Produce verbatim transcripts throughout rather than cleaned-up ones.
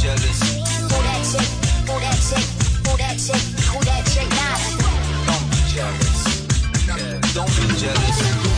jealous. Who that chick? Who that chick? Who that chick? Who that chick? Nah. Don't be jealous. Yeah, don't be jealous.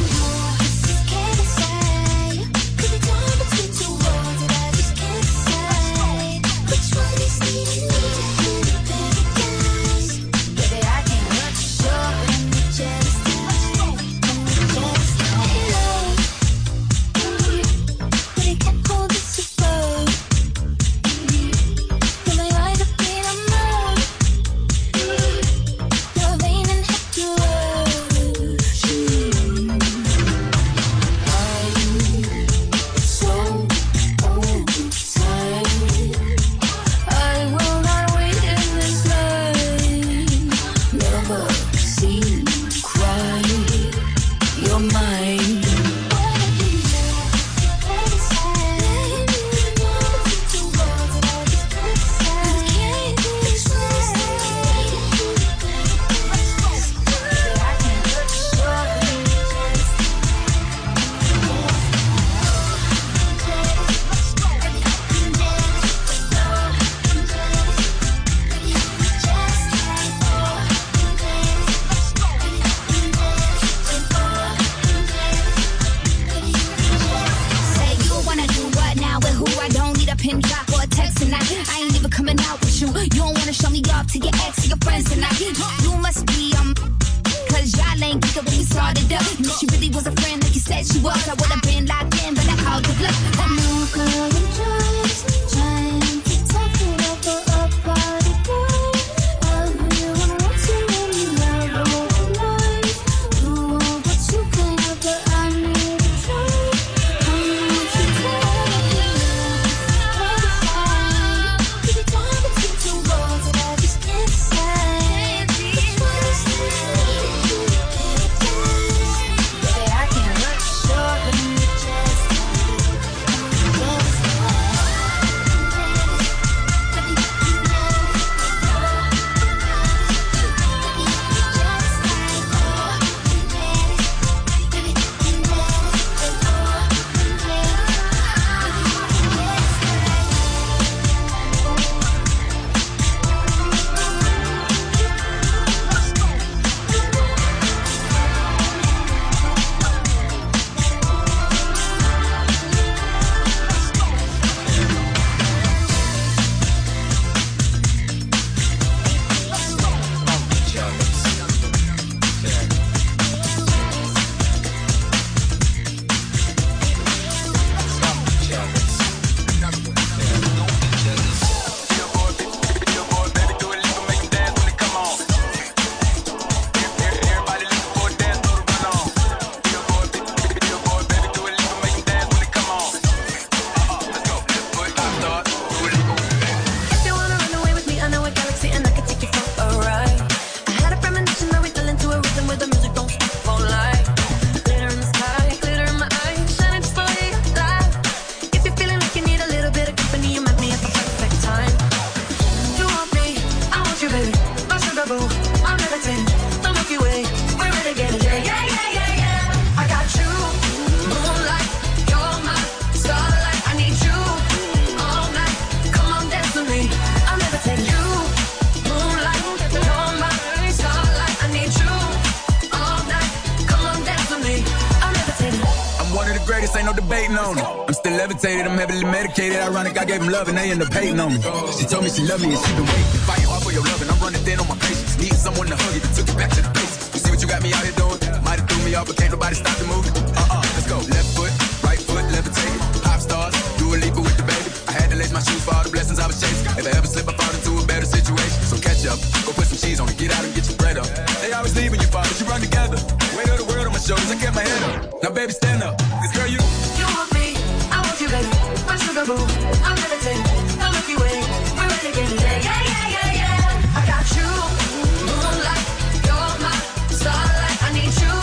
I'm heavily medicated, ironic, I gave him love and they end up hating on me. She told me she loved me and she been waiting. Fighting hard for your love and I'm running thin on my patience. Needing someone to hug it, took it back to the basics. You see what you got me out here doing? Might have threw me off, but can't nobody stop the movement. Uh-uh, let's go. Left foot, right foot, levitate it. Pop stars, do a leap with the baby. I had to lace my shoes for all the blessings I was chasing. If I ever slip, I fall into a better situation. So catch up, go put some cheese on it, get out and get your bread up. They always leaving you, father, you run together. Weight of the world on my shoulders, I kept my head up. Now baby, stand up, cause girl, you You want me, I want you, baby. My sugar boo, I'm levitating. The Milky Way, we're renegading. Yeah, yeah, yeah, yeah, yeah. I got you, moonlight, you're my starlight. I need you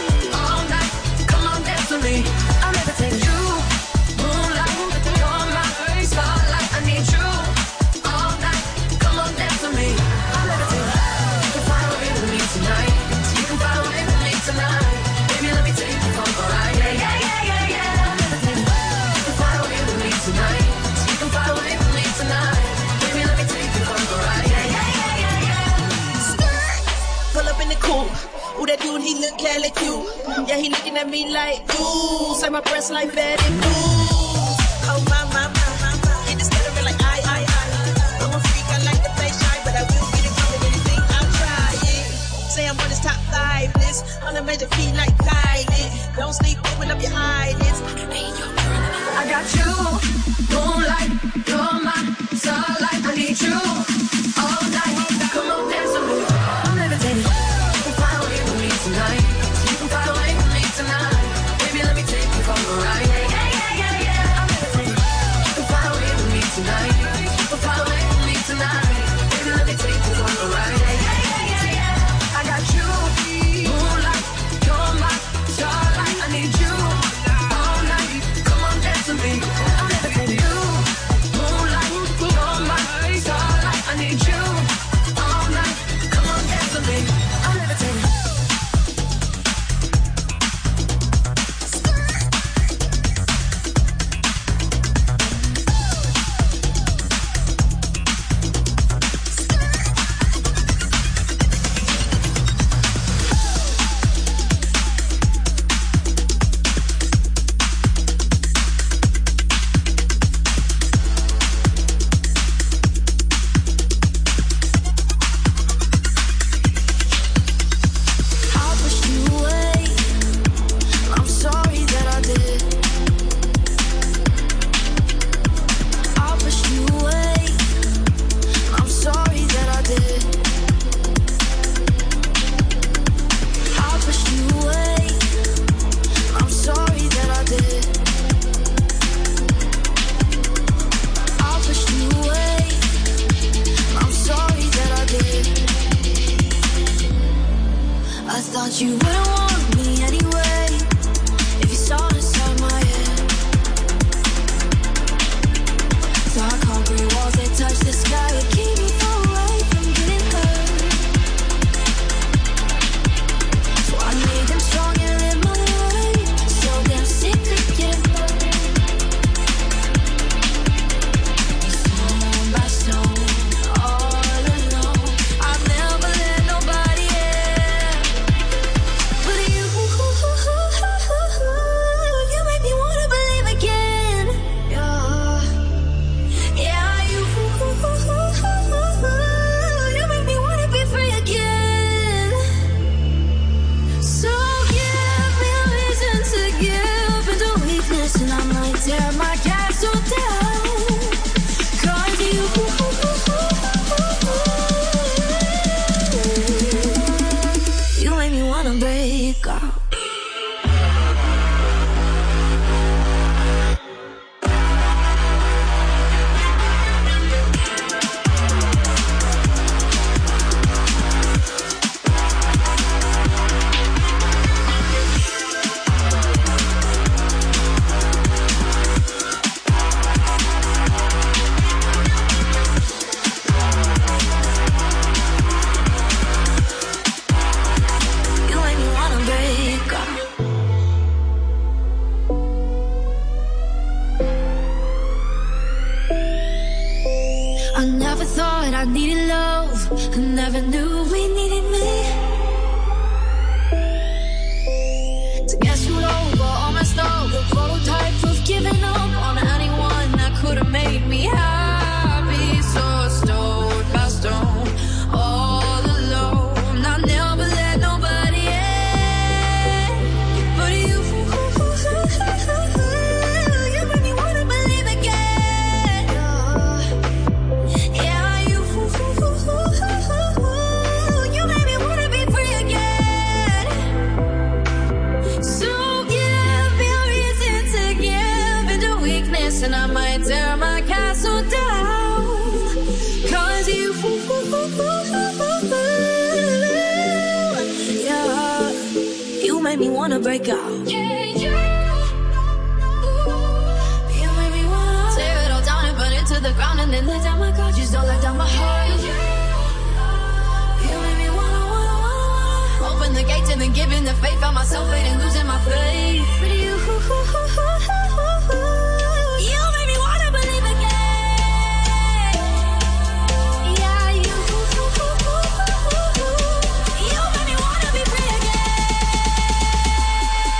all night. Come on, dance with me. I'm levitating. You, moonlight, you're my starlight. I need you. he looking at me like, ooh, say my breasts like Betty Boo. Oh my, my, my, my, my. Get this stuttering like I, I, I. I'm a freak, I like to play shy, but I will get it from anything I'll try it. Say I'm on this top five list, on a major key like Kylie. Don't sleep, open up your eyelids. I got you, moonlight, you're my starlight. I need you all night. Come on, dance with me. I'm levitating. You can fly away with me tonight. You can fly away with me tonight. Baby, let me take you for a ride. Yeah, yeah, yeah, yeah. I'm levitating. You can fly away with me tonight. You can fly away with me tonight. Baby, let me take you for a ride. Yeah, yeah, yeah, yeah. I got you, moonlight, you're my starlight. I need you all night. Come on, dance with me. I'm levitating. You, moonlight, you're my starlight. I need you all night. Come on, dance with me. I'm levitating. I pushed you away. I'm sorry that I did. I pushed you away. I'm sorry that I did. I pushed you away. I'm sorry that I did. I pushed you away. I'm sorry that I did. I thought you wouldn't want me anyway if you saw inside my head. Dark concrete walls that touch the sky would keep me far away from getting hurt. So I made them stronger in my life, so damn sick of getting hurt. Stone by stone, all alone, I've never let nobody in. But you, you make me wanna believe again. Yeah, yeah, you, you make me wanna be free again. So give me a reason to give into weakness, and I might tear my castle down. 'Cause you, you make me wanna break out. You make me wanna break out. I never thought I needed love. I never knew we needed me. To get screwed over, all messed up, the prototype of giving up on anyone that could have made me happy. So stone by stone, all alone, I never let nobody in. But you, you make me wanna believe again. Yeah, you, you make me wanna be free again. So give me a reason to give into weakness, and I might tear my castle down. 'Cause you, yeah, you make me wanna break out. Yeah, you, you make me wanna tear it all down and burn it to the ground, and then let down my guard. Just don't let down my heart. You make me wanna, wanna, wanna open the gates and then giving the faith. Found myself fading, losing my faith. But you, you make me wanna believe again. Yeah, you, you make me wanna be free again.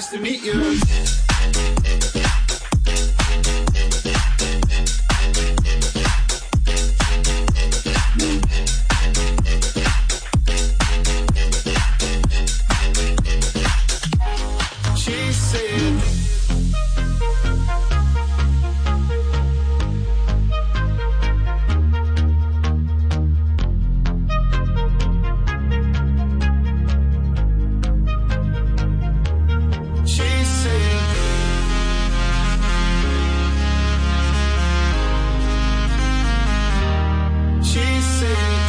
to meet you. She said, she said, she said,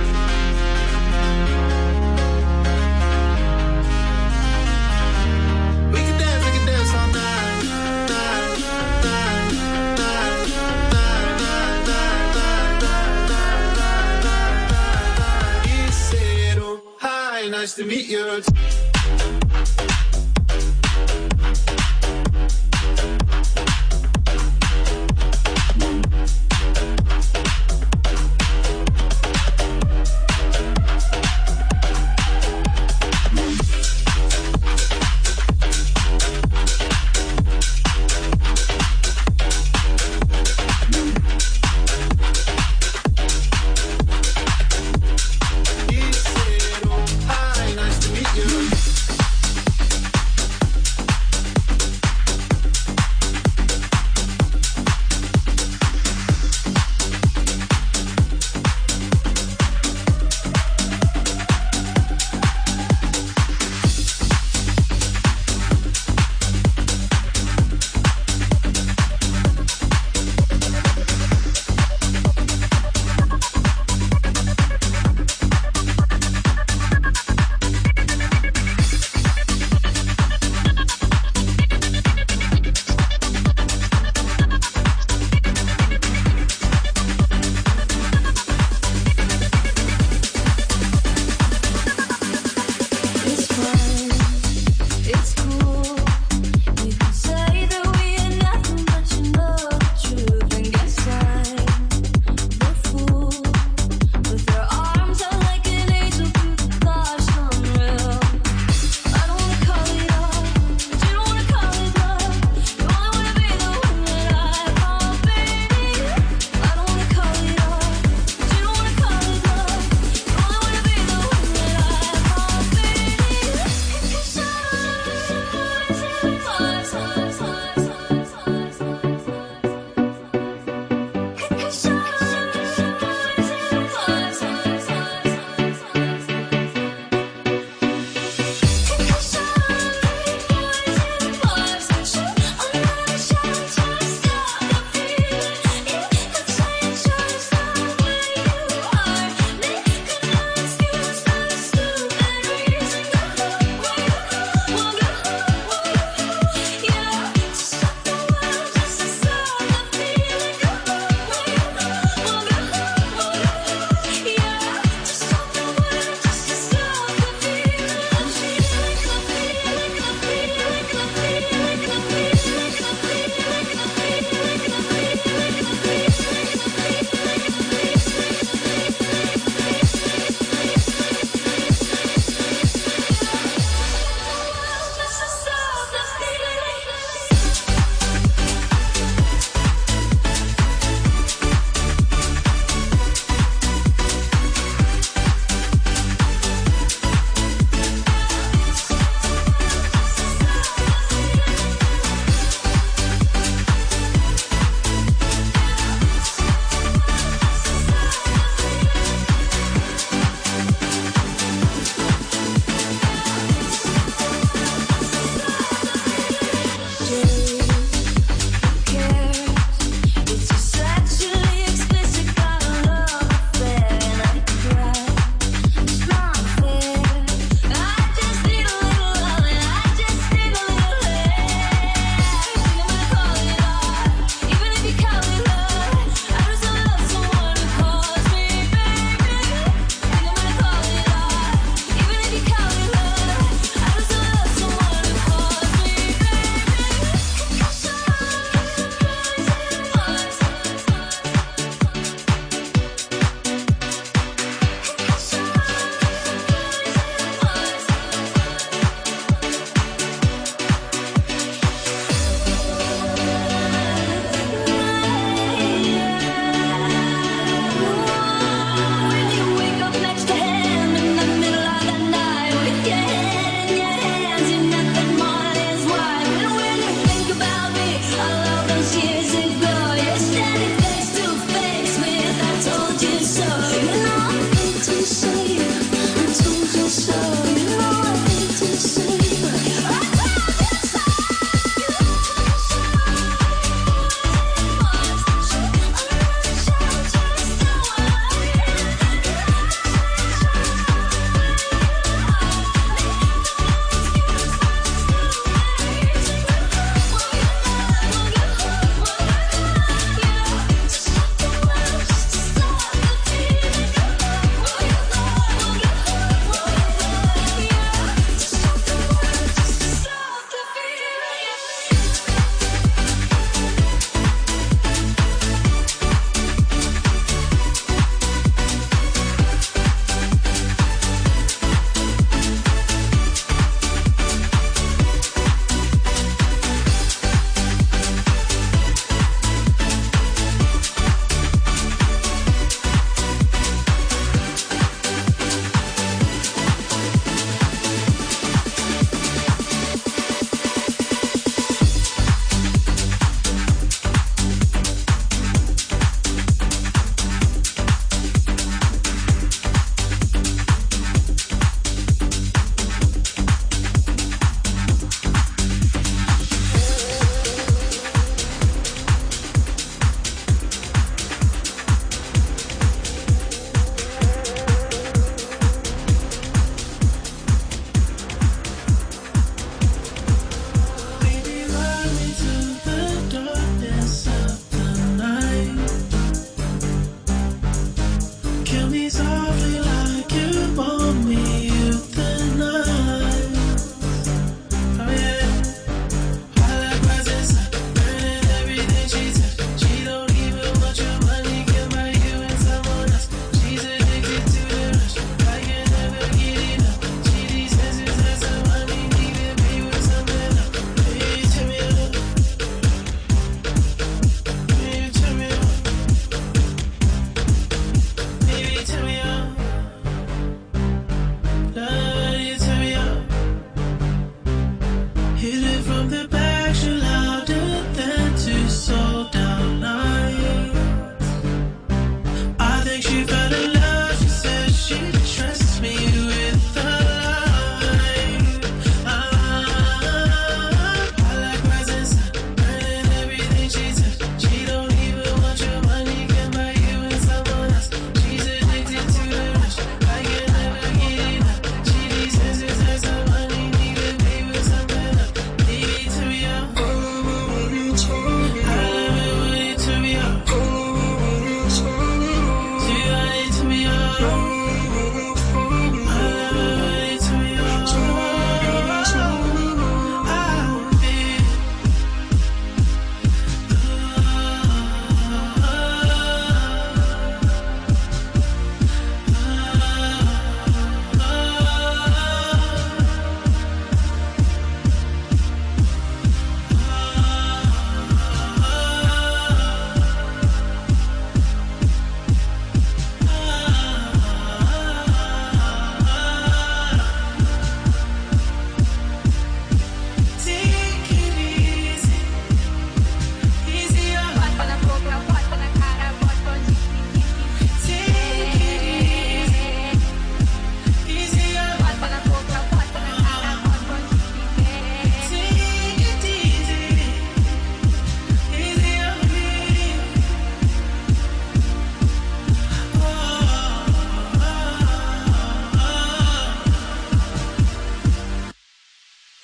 we can dance, we can dance all night, night, night, night, night, night, night, night, night, night. He said, oh, hi, nice to meet you. He said, oh, hi, nice to meet you.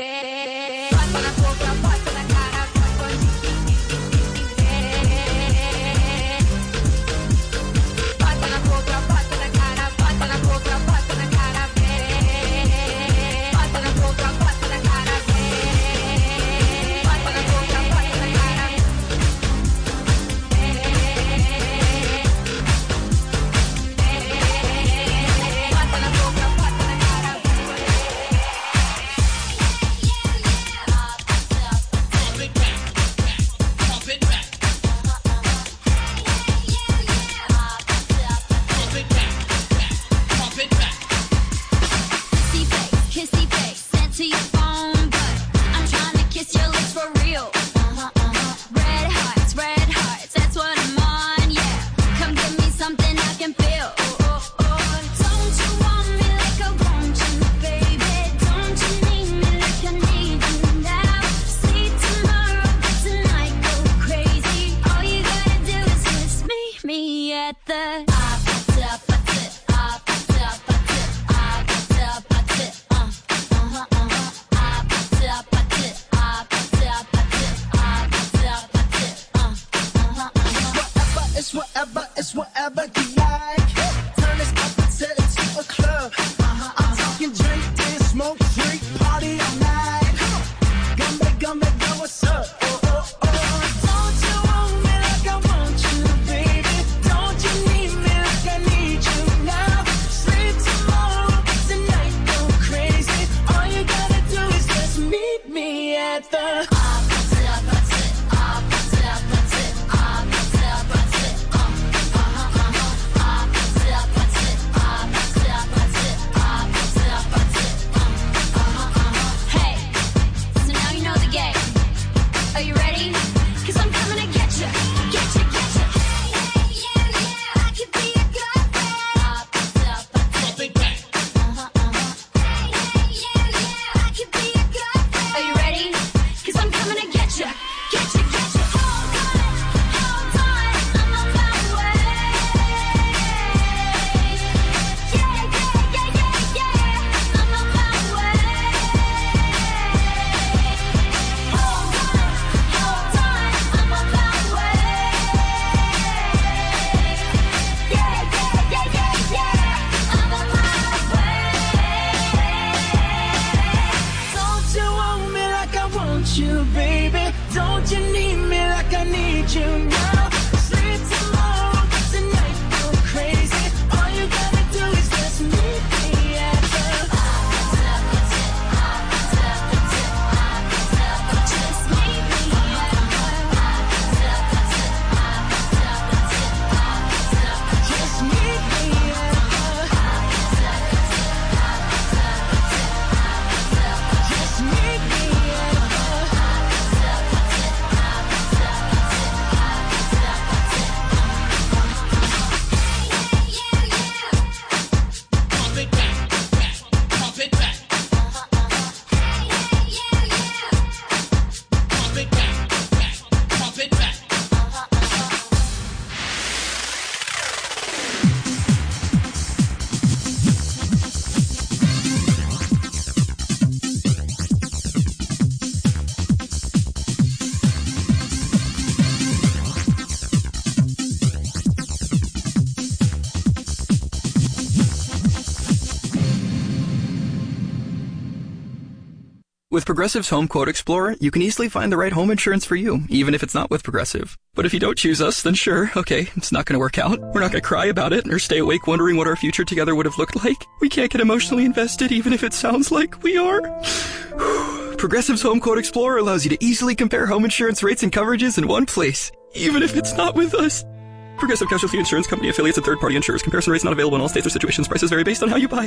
With Progressive's Home Quote Explorer, you can easily find the right home insurance for you, even if it's not with Progressive. But if you don't choose us, then sure, okay, it's not going to work out. We're not going to cry about it or stay awake wondering what our future together would have looked like. We can't get emotionally invested even if it sounds like we are. Progressive's Home Quote Explorer allows you to easily compare home insurance rates and coverages in one place, even if it's not with us. Progressive Casualty Insurance Company affiliates and third-party insurers. Comparison rates not available in all states or situations. Prices vary based on how you buy.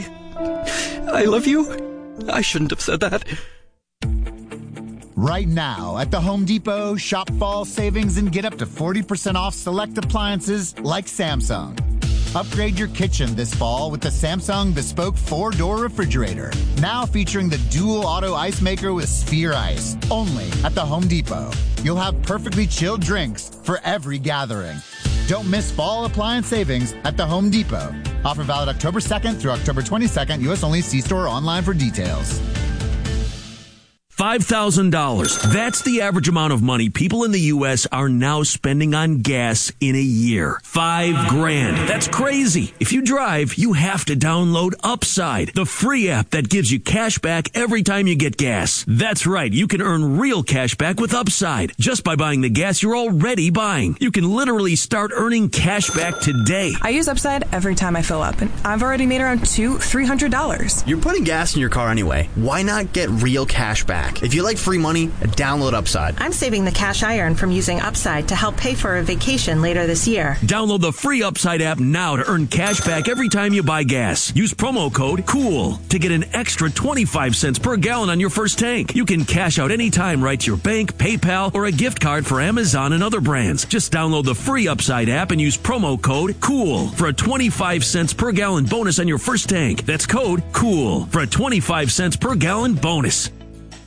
I love you. I shouldn't have said that. Right now at the Home Depot, shop fall savings and get up to forty percent off select appliances like Samsung. Upgrade your kitchen this fall with the Samsung Bespoke four-door refrigerator. Now featuring the dual auto ice maker with Sphere Ice. Only at the Home Depot. You'll have perfectly chilled drinks for every gathering. Don't miss fall appliance savings at the Home Depot. Offer valid October second through October twenty-second. U S only. See store or online for details. five thousand dollars. That's the average amount of money people in the U S are now spending on gas in a year. Five grand. That's crazy. If you drive, you have to download Upside, the free app that gives you cash back every time you get gas. That's right. You can earn real cash back with Upside just by buying the gas you're already buying. You can literally start earning cash back today. I use Upside every time I fill up, and I've already made around two, three hundred dollars. You're putting gas in your car anyway. Why not get real cash back? If you like free money, download Upside. I'm saving the cash I earn from using Upside to help pay for a vacation later this year. Download the free Upside app now to earn cash back every time you buy gas. Use promo code COOL to get an extra twenty-five cents per gallon on your first tank. You can cash out anytime right to your bank, PayPal, or a gift card for Amazon and other brands. Just download the free Upside app and use promo code COOL for a twenty-five cents per gallon bonus on your first tank. That's code COOL for a twenty-five cents per gallon bonus.